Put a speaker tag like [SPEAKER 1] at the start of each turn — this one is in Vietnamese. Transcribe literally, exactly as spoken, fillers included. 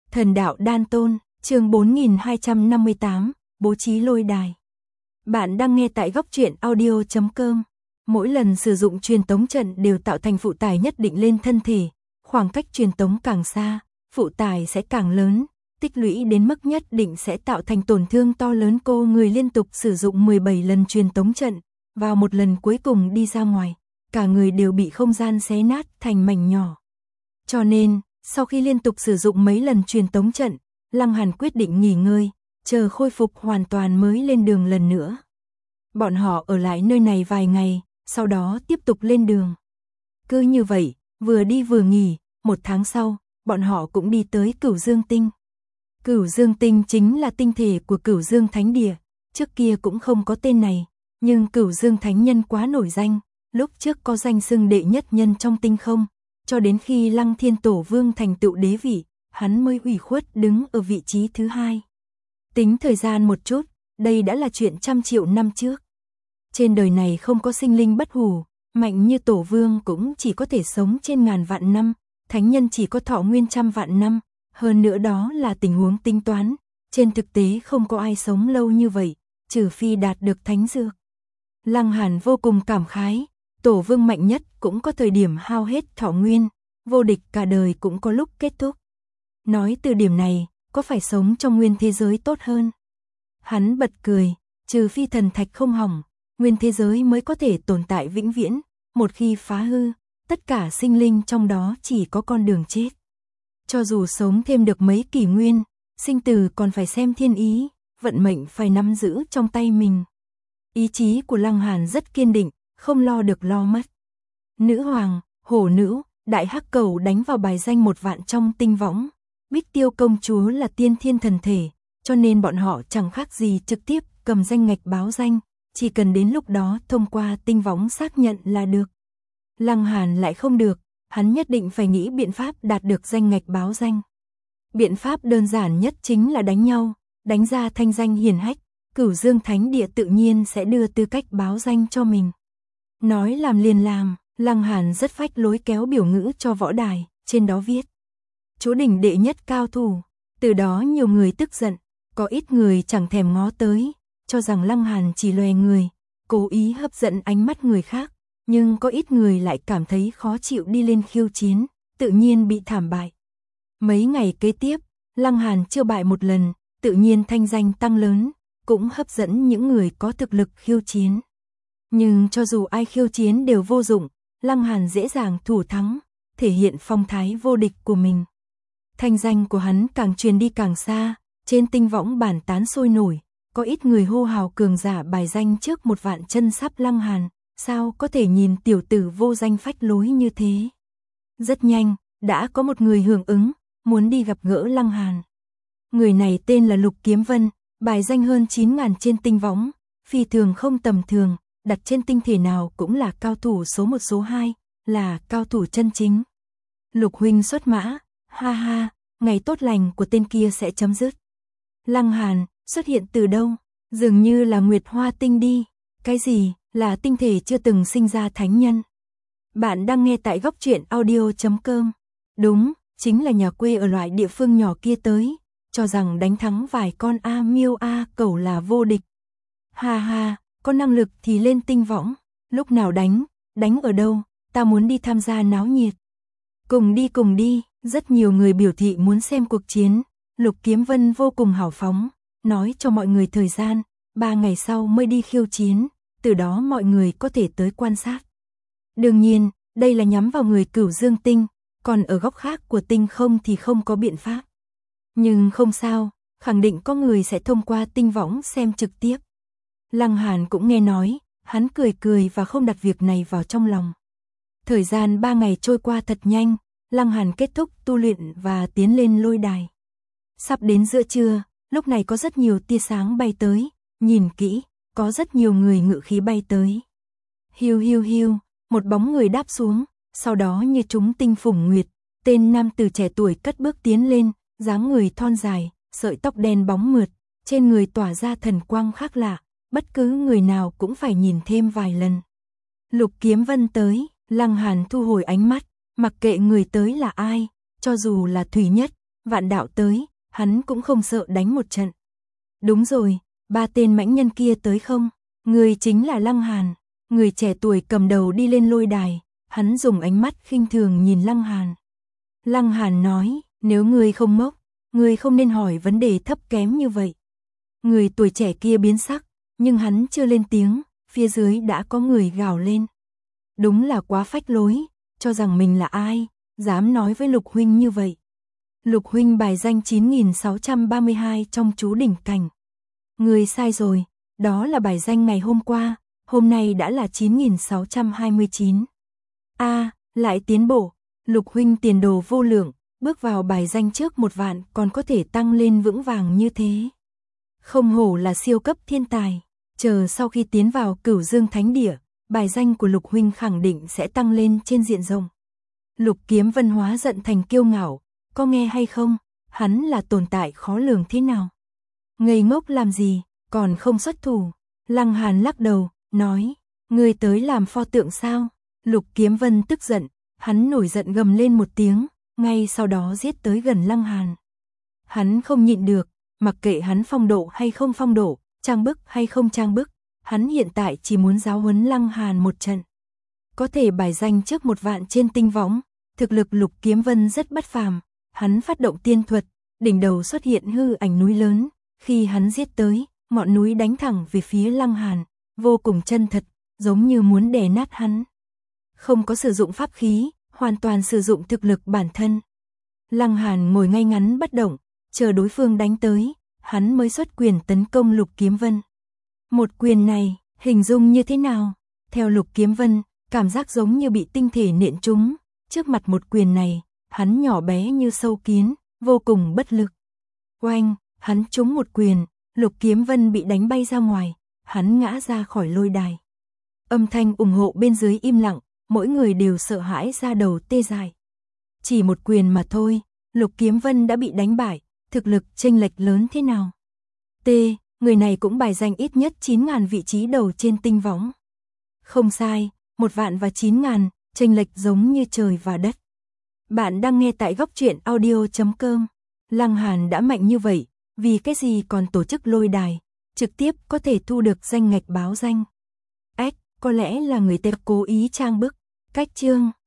[SPEAKER 1] Thần đạo đan tôn, chương bốn nghìn hai trăm năm mươi tám, bố trí lôi đài. Bạn đang nghe tại góc truyện audio chấm com. Mỗi lần sử dụng truyền tống trận đều tạo thành phụ tải nhất định lên thân thể, khoảng cách truyền tống càng xa, phụ tải sẽ càng lớn, tích lũy đến mức nhất định sẽ tạo thành tổn thương to lớn. Cô người liên tục sử dụng mười bảy lần truyền tống trận, vào một lần cuối cùng đi ra ngoài, cả người đều bị không gian xé nát thành mảnh nhỏ. Cho nên, sau khi liên tục sử dụng mấy lần truyền tống trận, Lăng Hàn quyết định nghỉ ngơi, chờ khôi phục hoàn toàn mới lên đường lần nữa. Bọn họ ở lại nơi này vài ngày, sau đó tiếp tục lên đường. Cứ như vậy, vừa đi vừa nghỉ, một tháng sau, bọn họ cũng đi tới Cửu Dương Tinh. Cửu Dương Tinh chính là tinh thể của Cửu Dương Thánh Địa, trước kia cũng không có tên này, nhưng Cửu Dương Thánh Nhân quá nổi danh, lúc trước có danh xưng đệ nhất nhân trong tinh không, cho đến khi Lăng Thiên Tổ Vương thành tựu đế vị, hắn mới ủy khuất đứng ở vị trí thứ hai. Tính thời gian một chút, đây đã là chuyện trăm triệu năm trước. Trên đời này không có sinh linh bất hủ, mạnh như Tổ Vương cũng chỉ có thể sống trên ngàn vạn năm, thánh nhân chỉ có thọ nguyên trăm vạn năm, hơn nữa đó là tình huống tính toán, trên thực tế không có ai sống lâu như vậy, trừ phi đạt được thánh dược. Lăng Hàn vô cùng cảm khái, Tổ Vương mạnh nhất cũng có thời điểm hao hết thọ nguyên, vô địch cả đời cũng có lúc kết thúc. Nói từ điểm này, có phải sống trong nguyên thế giới tốt hơn? Hắn bật cười, trừ phi thần thạch không hỏng, nguyên thế giới mới có thể tồn tại vĩnh viễn, một khi phá hư, tất cả sinh linh trong đó chỉ có con đường chết. Cho dù sống thêm được mấy kỷ nguyên, sinh tử còn phải xem thiên ý, vận mệnh phải nắm giữ trong tay mình. Ý chí của Lăng Hàn rất kiên định, không lo được lo mất. Nữ hoàng, hổ nữ, đại hắc cầu đánh vào bài danh một vạn trong tinh võng. Bích Tiêu công chúa là tiên thiên thần thể, cho nên bọn họ chẳng khác gì trực tiếp cầm danh ngạch báo danh, chỉ cần đến lúc đó thông qua tinh võng xác nhận là được. Lăng Hàn lại không được, hắn nhất định phải nghĩ biện pháp đạt được danh ngạch báo danh. Biện pháp đơn giản nhất chính là đánh nhau, đánh ra thanh danh hiển hách, Cửu Dương Thánh Địa tự nhiên sẽ đưa tư cách báo danh cho mình. Nói làm liền làm, Lăng Hàn rất phách lối kéo biểu ngữ cho võ đài, trên đó viết chỗ đỉnh đệ nhất cao thủ. Từ đó nhiều người tức giận, có ít người chẳng thèm ngó tới, cho rằng Lăng Hàn chỉ lòe người, cố ý hấp dẫn ánh mắt người khác, nhưng có ít người lại cảm thấy khó chịu đi lên khiêu chiến, tự nhiên bị thảm bại. Mấy ngày kế tiếp, Lăng Hàn chưa bại một lần, tự nhiên thanh danh tăng lớn, cũng hấp dẫn những người có thực lực khiêu chiến. Nhưng cho dù ai khiêu chiến đều vô dụng, Lăng Hàn dễ dàng thủ thắng, thể hiện phong thái vô địch của mình. Thanh danh của hắn càng truyền đi càng xa, trên tinh võng bàn tán sôi nổi, có ít người hô hào cường giả bài danh trước một vạn chân sắp Lăng Hàn, sao có thể nhìn tiểu tử vô danh phách lối như thế. Rất nhanh, đã có một người hưởng ứng, muốn đi gặp gỡ Lăng Hàn. Người này tên là Lục Kiếm Vân, bài danh hơn chín ngàn trên tinh võng, phi thường không tầm thường, đặt trên tinh thể nào cũng là cao thủ số một số hai, là cao thủ chân chính. Lục huynh xuất mã, ha ha, ngày tốt lành của tên kia sẽ chấm dứt. Lăng Hàn, xuất hiện từ đâu? Dường như là Nguyệt Hoa Tinh đi. Cái gì, là tinh thể chưa từng sinh ra thánh nhân? Bạn đang nghe tại góc truyện audio chấm com. Đúng, chính là nhà quê ở loại địa phương nhỏ kia tới, cho rằng đánh thắng vài con A miêu A cẩu là vô địch. Ha ha, có năng lực thì lên tinh võng, lúc nào đánh, đánh ở đâu, ta muốn đi tham gia náo nhiệt. Cùng đi cùng đi, rất nhiều người biểu thị muốn xem cuộc chiến, Lục Kiếm Vân vô cùng hào phóng, nói cho mọi người thời gian, ba ngày sau mới đi khiêu chiến, từ đó mọi người có thể tới quan sát. Đương nhiên, đây là nhắm vào người Cửu Dương Tinh, còn ở góc khác của tinh không thì không có biện pháp. Nhưng không sao, khẳng định có người sẽ thông qua tinh võng xem trực tiếp. Lăng Hàn cũng nghe nói, hắn cười cười và không đặt việc này vào trong lòng. Thời gian ba ngày trôi qua thật nhanh, Lăng Hàn kết thúc tu luyện và tiến lên lôi đài. Sắp đến giữa trưa, lúc này có rất nhiều tia sáng bay tới, nhìn kỹ, có rất nhiều người ngự khí bay tới. Hiu hiu hiu, một bóng người đáp xuống, sau đó như trúng tinh phủng nguyệt, tên nam tử trẻ tuổi cất bước tiến lên, dáng người thon dài, sợi tóc đen bóng mượt, trên người tỏa ra thần quang khác lạ, bất cứ người nào cũng phải nhìn thêm vài lần. Lục Kiếm Vân tới, Lăng Hàn thu hồi ánh mắt, mặc kệ người tới là ai, cho dù là Thủy Nhất, vạn đạo tới, hắn cũng không sợ đánh một trận. Đúng rồi, ba tên mãnh nhân kia tới không? Người chính là Lăng Hàn. Người trẻ tuổi cầm đầu đi lên lôi đài, hắn dùng ánh mắt khinh thường nhìn Lăng Hàn. Lăng Hàn nói, nếu người không ngốc, người không nên hỏi vấn đề thấp kém như vậy. Người tuổi trẻ kia biến sắc, nhưng hắn chưa lên tiếng, phía dưới đã có người gào lên. Đúng là quá phách lối, cho rằng mình là ai, dám nói với Lục huynh như vậy. Lục huynh bài danh chín nghìn sáu trăm ba mươi hai trong chú đỉnh cảnh. Người sai rồi, đó là bài danh ngày hôm qua, hôm nay đã là chín nghìn sáu trăm hai mươi chín. A, à, lại tiến bộ, Lục huynh tiền đồ vô lượng, bước vào bài danh trước một vạn còn có thể tăng lên vững vàng như thế. Không hổ là siêu cấp thiên tài, chờ sau khi tiến vào Cửu Dương Thánh Địa, bài danh của Lục huynh khẳng định sẽ tăng lên trên diện rộng. Lục Kiếm Vân hóa giận thành kiêu ngạo, có nghe hay không, hắn là tồn tại khó lường thế nào. Ngây ngốc làm gì, còn không xuất thủ. Lăng Hàn lắc đầu, nói, ngươi tới làm pho tượng sao? Lục Kiếm Vân tức giận, hắn nổi giận gầm lên một tiếng, ngay sau đó giết tới gần Lăng Hàn. Hắn không nhịn được, mặc kệ hắn phong độ hay không phong độ, trang bức hay không trang bức, hắn hiện tại chỉ muốn giáo huấn Lăng Hàn một trận. Có thể bài danh trước một vạn trên tinh võng, thực lực Lục Kiếm Vân rất bất phàm, hắn phát động tiên thuật, đỉnh đầu xuất hiện hư ảnh núi lớn, khi hắn giết tới, ngọn núi đánh thẳng về phía Lăng Hàn, vô cùng chân thật, giống như muốn đè nát hắn. Không có sử dụng pháp khí, hoàn toàn sử dụng thực lực bản thân. Lăng Hàn ngồi ngay ngắn bất động, chờ đối phương đánh tới, hắn mới xuất quyền tấn công Lục Kiếm Vân. Một quyền này, hình dung như thế nào? Theo Lục Kiếm Vân, cảm giác giống như bị tinh thể nện trúng, trước mặt một quyền này, hắn nhỏ bé như sâu kiến, vô cùng bất lực. Oanh, hắn trúng một quyền, Lục Kiếm Vân bị đánh bay ra ngoài, hắn ngã ra khỏi lôi đài. Âm thanh ủng hộ bên dưới im lặng, mỗi người đều sợ hãi ra đầu tê dại. Chỉ một quyền mà thôi, Lục Kiếm Vân đã bị đánh bại, thực lực chênh lệch lớn thế nào? T, người này cũng bài danh ít nhất chín nghìn vị trí đầu trên tinh võng. Không sai, một vạn và chín nghìn, chênh lệch giống như trời và đất. Bạn đang nghe tại góc truyện audio chấm com. Lăng Hàn đã mạnh như vậy, vì cái gì còn tổ chức lôi đài, trực tiếp có thể thu được danh ngạch báo danh. Ách, có lẽ là người ta cố ý trang bức. Cách chương